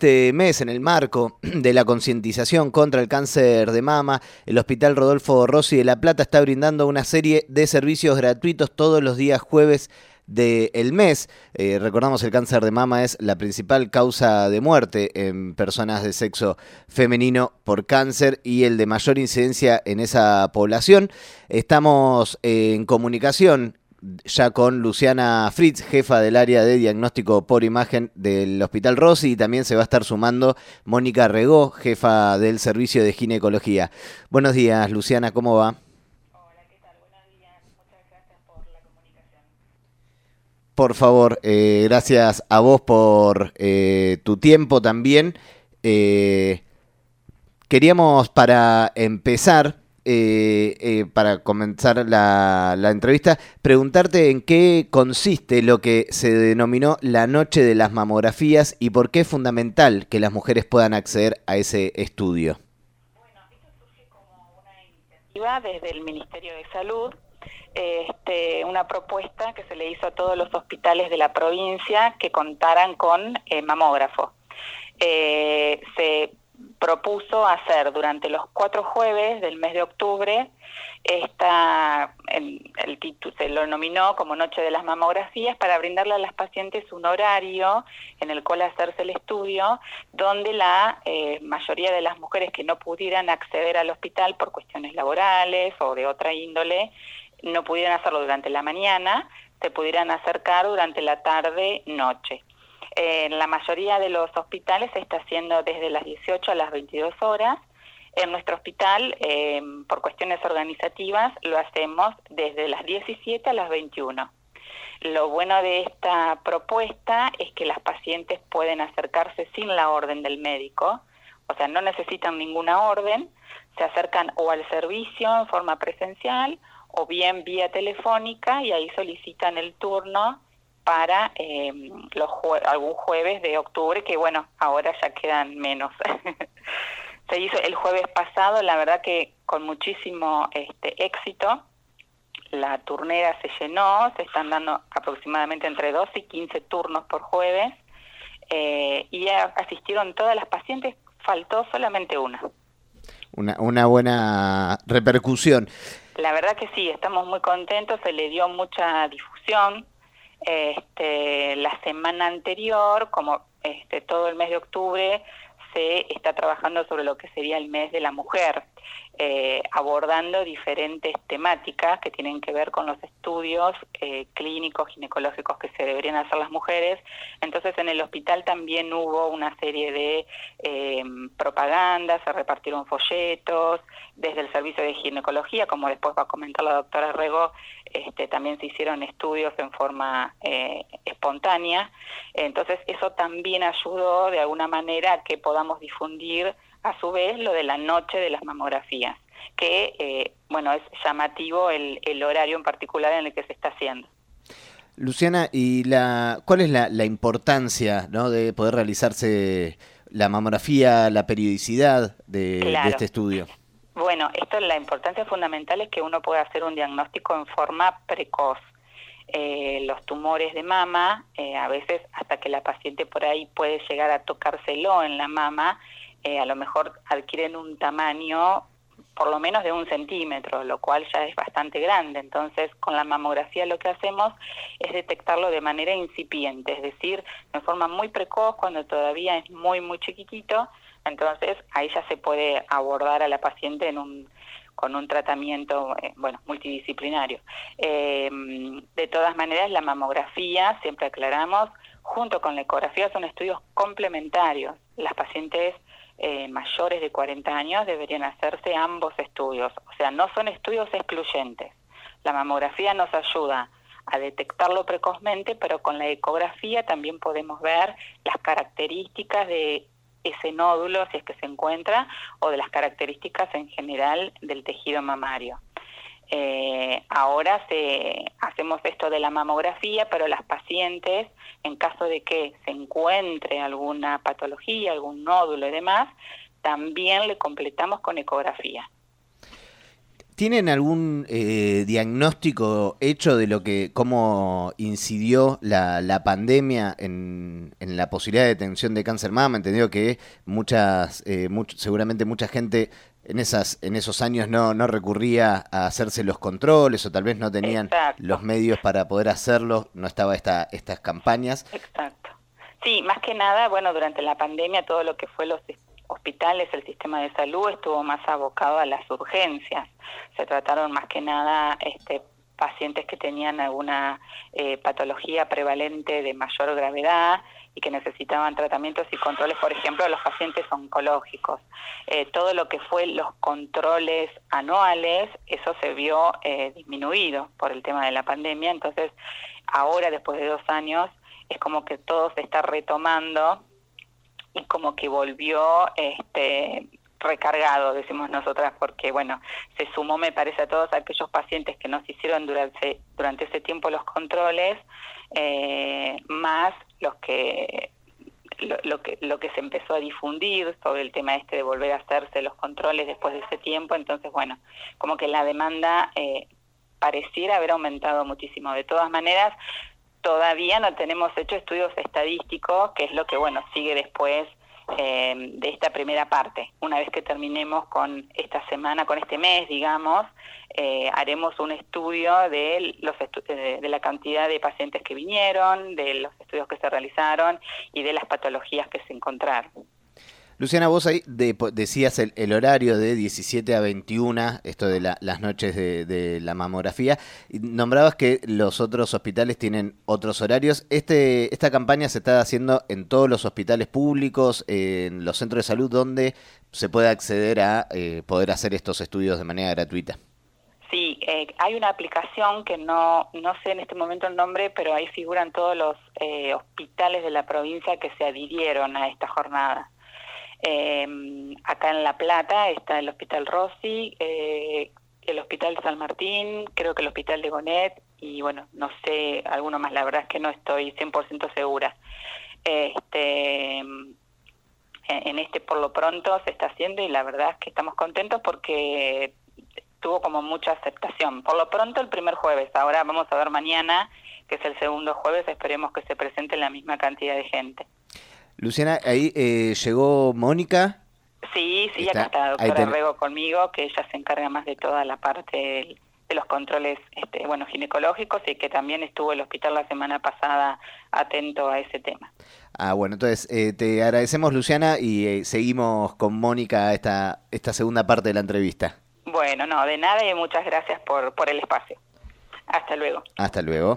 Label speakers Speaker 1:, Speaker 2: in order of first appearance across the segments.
Speaker 1: este mes, en el marco de la concientización contra el cáncer de mama, el Hospital Rodolfo Rossi de La Plata está brindando una serie de servicios gratuitos todos los días jueves del mes. Recordamos, el cáncer de mama es la principal causa de muerte en personas de sexo femenino por cáncer y el de mayor incidencia en esa población. Estamos en comunicación ya con Luciana Fritz, jefa del área de diagnóstico por imagen del Hospital Rossi, y también se va a estar sumando Mónica Regó, jefa del servicio de ginecología. Buenos días, Luciana, ¿cómo va?
Speaker 2: Hola, ¿qué tal? Buenos días. Muchas gracias por la comunicación.
Speaker 1: Por favor, gracias a vos por tu tiempo también. Queríamos, para empezar, para comenzar la entrevista, preguntarte en qué consiste lo que se denominó la Noche de las Mamografías y por qué es fundamental que las mujeres puedan acceder a ese estudio.
Speaker 2: Bueno, esto surge como una iniciativa desde el Ministerio de Salud, una propuesta que se le hizo a todos los hospitales de la provincia que contaran con mamógrafo. Se propuso hacer durante los 4 jueves del mes de octubre, el título se lo nominó como Noche de las Mamografías, para brindarle a las pacientes un horario en el cual hacerse el estudio, donde la mayoría de las mujeres que no pudieran acceder al hospital por cuestiones laborales o de otra índole, no pudieran hacerlo durante la mañana, se pudieran acercar durante la tarde-noche. En la mayoría de los hospitales se está haciendo desde las 18 a las 22 horas. En nuestro hospital, por cuestiones organizativas, lo hacemos desde las 17 a las 21. Lo bueno de esta propuesta es que las pacientes pueden acercarse sin la orden del médico, o sea, no necesitan ninguna orden, se acercan o al servicio en forma presencial o bien vía telefónica, y ahí solicitan el turno para algún jueves de octubre, que bueno, ahora ya quedan menos. Se hizo el jueves pasado, la verdad que con muchísimo éxito. La turnera se llenó, se están dando aproximadamente entre 12 y 15 turnos por jueves, y asistieron todas las pacientes, faltó solamente una.
Speaker 1: Una buena repercusión.
Speaker 2: La verdad que sí, estamos muy contentos, se le dio mucha difusión. La semana anterior, como todo el mes de octubre, se está trabajando sobre lo que sería el mes de la mujer, abordando diferentes temáticas que tienen que ver con los estudios clínicos, ginecológicos que se deberían hacer las mujeres. Entonces, en el hospital también hubo una serie de propagandas, se repartieron folletos, desde el servicio de ginecología, como después va a comentar la doctora Rego, también se hicieron estudios en forma espontánea. Entonces, eso también ayudó de alguna manera a que podamos difundir a su vez lo de la Noche de las Mamografías, que es llamativo el horario en particular en el que se está haciendo.
Speaker 1: Luciana, ¿y cuál es la importancia, ¿no, de poder realizarse la mamografía, la periodicidad de este estudio?
Speaker 2: Bueno, la importancia fundamental es que uno pueda hacer un diagnóstico en forma precoz. Los tumores de mama, a veces hasta que la paciente por ahí puede llegar a tocárselo en la mama, a lo mejor adquieren un tamaño por lo menos de 1 centímetro, lo cual ya es bastante grande. Entonces, con la mamografía lo que hacemos es detectarlo de manera incipiente, es decir, en forma muy precoz, cuando todavía es muy, muy chiquitito. Entonces, ahí ya se puede abordar a la paciente con un tratamiento multidisciplinario. De todas maneras, la mamografía, siempre aclaramos, junto con la ecografía son estudios complementarios. Las pacientes mayores de 40 años deberían hacerse ambos estudios, o sea, no son estudios excluyentes. La mamografía nos ayuda a detectarlo precozmente, pero con la ecografía también podemos ver las características de ese nódulo, si es que se encuentra, o de las características en general del tejido mamario. Ahora hacemos esto de la mamografía, pero las pacientes, en caso de que se encuentre alguna patología, algún nódulo y demás, también le completamos con ecografía.
Speaker 1: ¿Tienen algún diagnóstico hecho de cómo incidió la pandemia en la posibilidad de detención de cáncer mama? Entendido que seguramente mucha gente en esos años no recurría a hacerse los controles o tal vez no tenían
Speaker 2: Exacto.
Speaker 1: los medios para poder hacerlo, no estaba estas campañas.
Speaker 2: Exacto. Sí, más que nada, bueno, durante la pandemia todo lo que fue los hospitales, el sistema de salud estuvo más abocado a las urgencias. Se trataron más que nada pacientes que tenían alguna patología prevalente de mayor gravedad y que necesitaban tratamientos y controles, por ejemplo, los pacientes oncológicos. Todo lo que fue los controles anuales, eso se vio disminuido por el tema de la pandemia. Entonces, ahora, después de 2 años, es como que todo se está retomando y como que volvió recargado, decimos nosotras, porque bueno, se sumó, me parece, a todos aquellos pacientes que nos hicieron durante ese tiempo los controles, más lo que se empezó a difundir sobre el tema de volver a hacerse los controles después de ese tiempo. Entonces, bueno, como que la demanda pareciera haber aumentado muchísimo. De todas maneras, todavía no tenemos hecho estudios estadísticos, que es lo que, bueno, sigue después de esta primera parte. Una vez que terminemos con esta semana, con este mes, digamos, haremos un estudio de la cantidad de pacientes que vinieron, de los estudios que se realizaron y de las patologías que se encontraron.
Speaker 1: Luciana, vos ahí decías el horario de 17 a 21, esto de las noches de la mamografía, y nombrabas que los otros hospitales tienen otros horarios. Esta campaña se está haciendo en todos los hospitales públicos, en los centros de salud, donde se puede acceder a poder hacer estos estudios de manera gratuita.
Speaker 2: Sí, hay una aplicación que no sé en este momento el nombre, pero ahí figuran todos los hospitales de la provincia que se adhirieron a esta jornada. Acá en La Plata está el Hospital Rossi, el Hospital San Martín, creo que el Hospital de Gonet, y bueno, no sé, alguno más, la verdad es que no estoy 100% segura. Por lo pronto se está haciendo y la verdad es que estamos contentos porque tuvo como mucha aceptación. Por lo pronto el primer jueves, ahora vamos a ver mañana, que es el segundo jueves, esperemos que se presente la misma cantidad de gente.
Speaker 1: Luciana, ahí llegó Mónica.
Speaker 2: Sí, acá está la doctora Rego conmigo, que ella se encarga más de toda la parte de los controles ginecológicos, y que también estuvo el hospital la semana pasada atento a ese tema.
Speaker 1: Bueno, entonces te agradecemos, Luciana, y seguimos con Mónica esta segunda parte de la entrevista.
Speaker 2: Bueno, no, de nada, y muchas gracias por el espacio. Hasta luego.
Speaker 1: Hasta luego.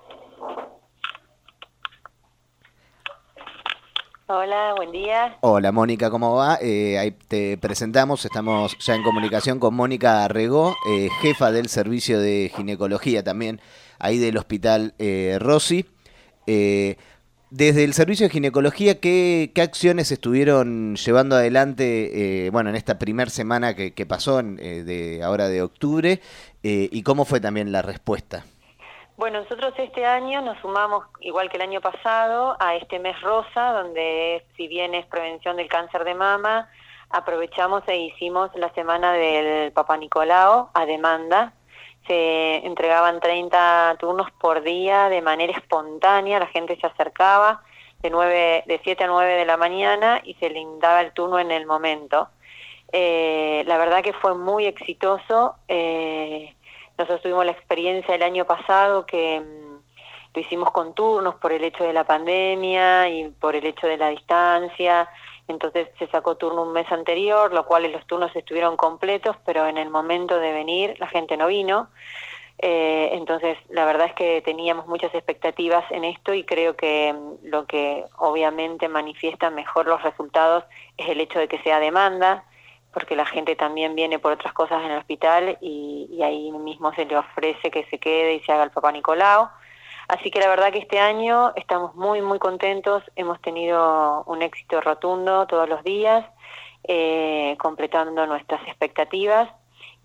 Speaker 3: Hola, buen día.
Speaker 1: Hola, Mónica, ¿cómo va? Ahí te presentamos, estamos ya en comunicación con Mónica Arregó, jefa del servicio de ginecología también, ahí del Hospital Rossi. Desde el servicio de ginecología, ¿qué acciones estuvieron llevando adelante en esta primera semana que pasó ahora de octubre, y cómo fue también la respuesta?
Speaker 3: Bueno, nosotros este año nos sumamos, igual que el año pasado, a este mes rosa, donde si bien es prevención del cáncer de mama, aprovechamos e hicimos la semana del Papá Nicolau a demanda. Se entregaban 30 turnos por día de manera espontánea, la gente se acercaba de 7 a 9 de la mañana y se le daba el turno en el momento. La verdad que fue muy exitoso. Nosotros tuvimos la experiencia el año pasado que lo hicimos con turnos por el hecho de la pandemia y por el hecho de la distancia. Entonces se sacó turno un mes anterior, lo cual los turnos estuvieron completos, pero en el momento de venir la gente no vino. Entonces la verdad es que teníamos muchas expectativas en esto, y creo que lo que obviamente manifiesta mejor los resultados es el hecho de que sea demanda, porque la gente también viene por otras cosas en el hospital y ahí mismo se le ofrece que se quede y se haga el Papá Nicolau. Así que la verdad que este año estamos muy, muy contentos, hemos tenido un éxito rotundo todos los días, completando nuestras expectativas.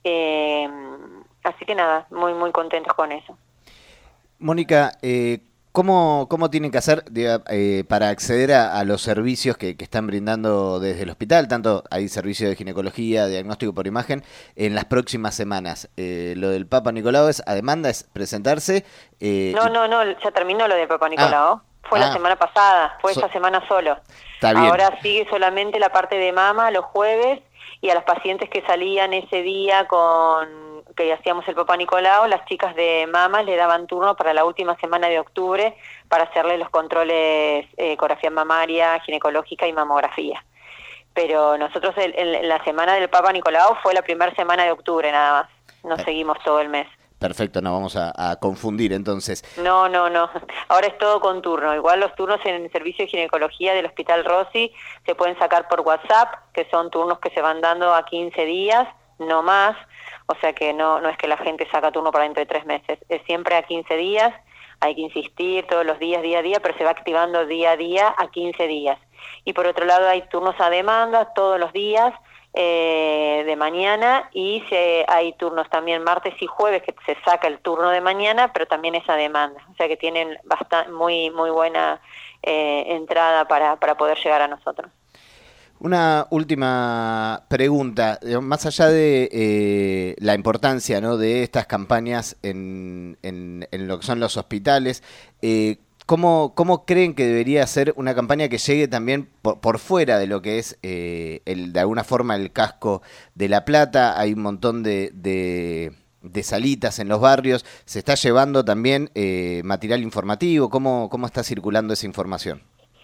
Speaker 3: Así que nada, muy, muy contentos con eso.
Speaker 1: Mónica, ¿Cómo tienen que hacer para acceder a los servicios que están brindando desde el hospital? Tanto hay servicios de ginecología, diagnóstico por imagen, en las próximas semanas. Lo del Papa Nicolau es a demanda, es presentarse.
Speaker 3: No, ya terminó lo del Papa Nicolau. Fue la semana pasada, fue esta semana solo.
Speaker 1: Está bien.
Speaker 3: Ahora sigue solamente la parte de mama los jueves, y a las pacientes que salían ese día que hacíamos el Papa Nicolau, las chicas de mama le daban turno para la última semana de octubre para hacerle los controles, ecografía mamaria, ginecológica y mamografía. Pero nosotros la semana del Papa Nicolau fue la primera semana de octubre nada más, no seguimos todo el mes.
Speaker 1: Perfecto, no vamos a confundir entonces.
Speaker 3: No, ahora es todo con turno. Igual los turnos en el servicio de ginecología del Hospital Rossi se pueden sacar por WhatsApp, que son turnos que se van dando a 15 días, no más. O sea que no es que la gente saca turno para dentro de 3 meses, es siempre a 15 días, hay que insistir todos los días, día a día, pero se va activando día a día a 15 días. Y por otro lado hay turnos a demanda todos los días, de mañana, y hay turnos también martes y jueves que se saca el turno de mañana, pero también es a demanda. O sea que tienen muy buena entrada para poder llegar a nosotros.
Speaker 1: Una última pregunta, más allá de la importancia, ¿no?, de estas campañas en lo que son los hospitales, ¿cómo creen que debería ser una campaña que llegue también por fuera de lo que es de alguna forma el casco de La Plata? Hay un montón de salitas en los barrios, se está llevando también material informativo. ¿Cómo está circulando esa información?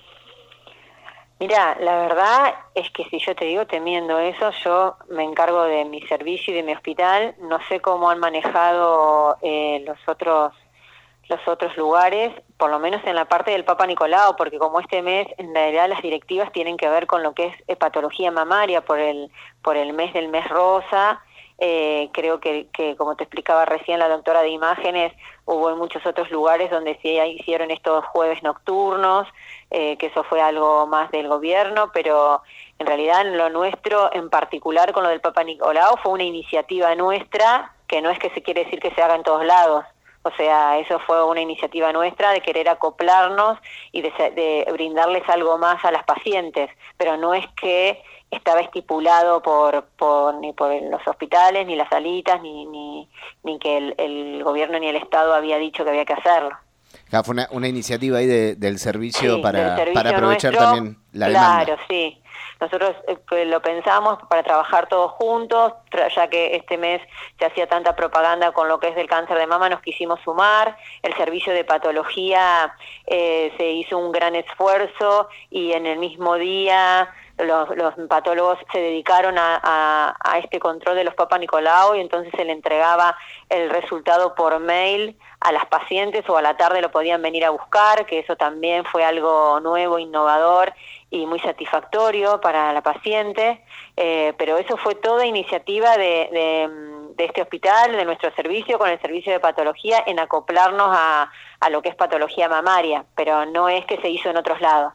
Speaker 3: Mira, la verdad es que si yo te digo temiendo eso, yo me encargo de mi servicio y de mi hospital. No sé cómo han manejado los otros lugares, por lo menos en la parte del Papa Nicolau, porque como este mes en realidad las directivas tienen que ver con lo que es patología mamaria por el mes del mes rosa. Creo que como te explicaba recién la doctora de imágenes, hubo en muchos otros lugares donde sí hicieron estos jueves nocturnos, que eso fue algo más del gobierno, pero en realidad lo nuestro, en particular con lo del Papa Nicolau, fue una iniciativa nuestra, que no es que se quiere decir que se haga en todos lados. O sea, eso fue una iniciativa nuestra de querer acoplarnos y de brindarles algo más a las pacientes, pero no es que estaba estipulado ni por los hospitales, ni las salitas, ni que el gobierno ni el Estado había dicho que había que hacerlo.
Speaker 1: Fue una iniciativa ahí del servicio,
Speaker 3: sí,
Speaker 1: para aprovechar
Speaker 3: nuestro,
Speaker 1: también la demanda.
Speaker 3: Claro, sí. Nosotros lo pensamos para trabajar todos juntos, ya que este mes se hacía tanta propaganda con lo que es del cáncer de mama, nos quisimos sumar. El servicio de patología se hizo un gran esfuerzo y en el mismo día los patólogos se dedicaron a este control de los Papa Nicolau, y entonces se le entregaba el resultado por mail a las pacientes, o a la tarde lo podían venir a buscar, que eso también fue algo nuevo, innovador y muy satisfactorio para la paciente, pero eso fue toda iniciativa de este hospital, de nuestro servicio, con el servicio de patología, en acoplarnos a lo que es patología mamaria, pero no es que se hizo en otros lados.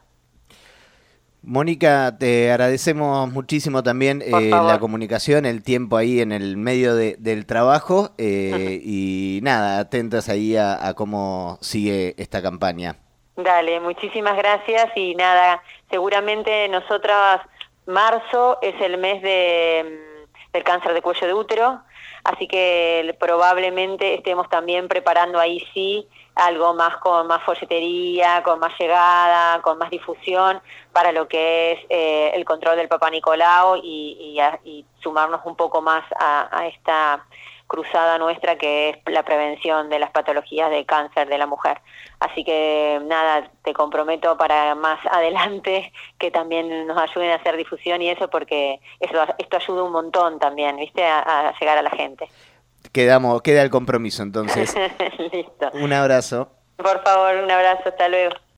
Speaker 1: Mónica, te agradecemos muchísimo también la comunicación, el tiempo ahí en el medio del trabajo, y nada, atentas ahí a cómo sigue esta campaña.
Speaker 3: Dale, muchísimas gracias, y nada, seguramente nosotras, marzo es el mes del cáncer de cuello de útero, así que probablemente estemos también preparando ahí sí algo más, con más folletería, con más llegada, con más difusión para lo que es el control del Papa Nicolau, y sumarnos un poco más a esta cruzada nuestra, que es la prevención de las patologías de cáncer de la mujer. Así que nada, te comprometo para más adelante que también nos ayuden a hacer difusión y eso, porque esto ayuda un montón también, ¿viste? A llegar a la gente.
Speaker 1: Queda el compromiso entonces.
Speaker 3: Listo.
Speaker 1: Un abrazo.
Speaker 3: Por favor, un abrazo, hasta luego.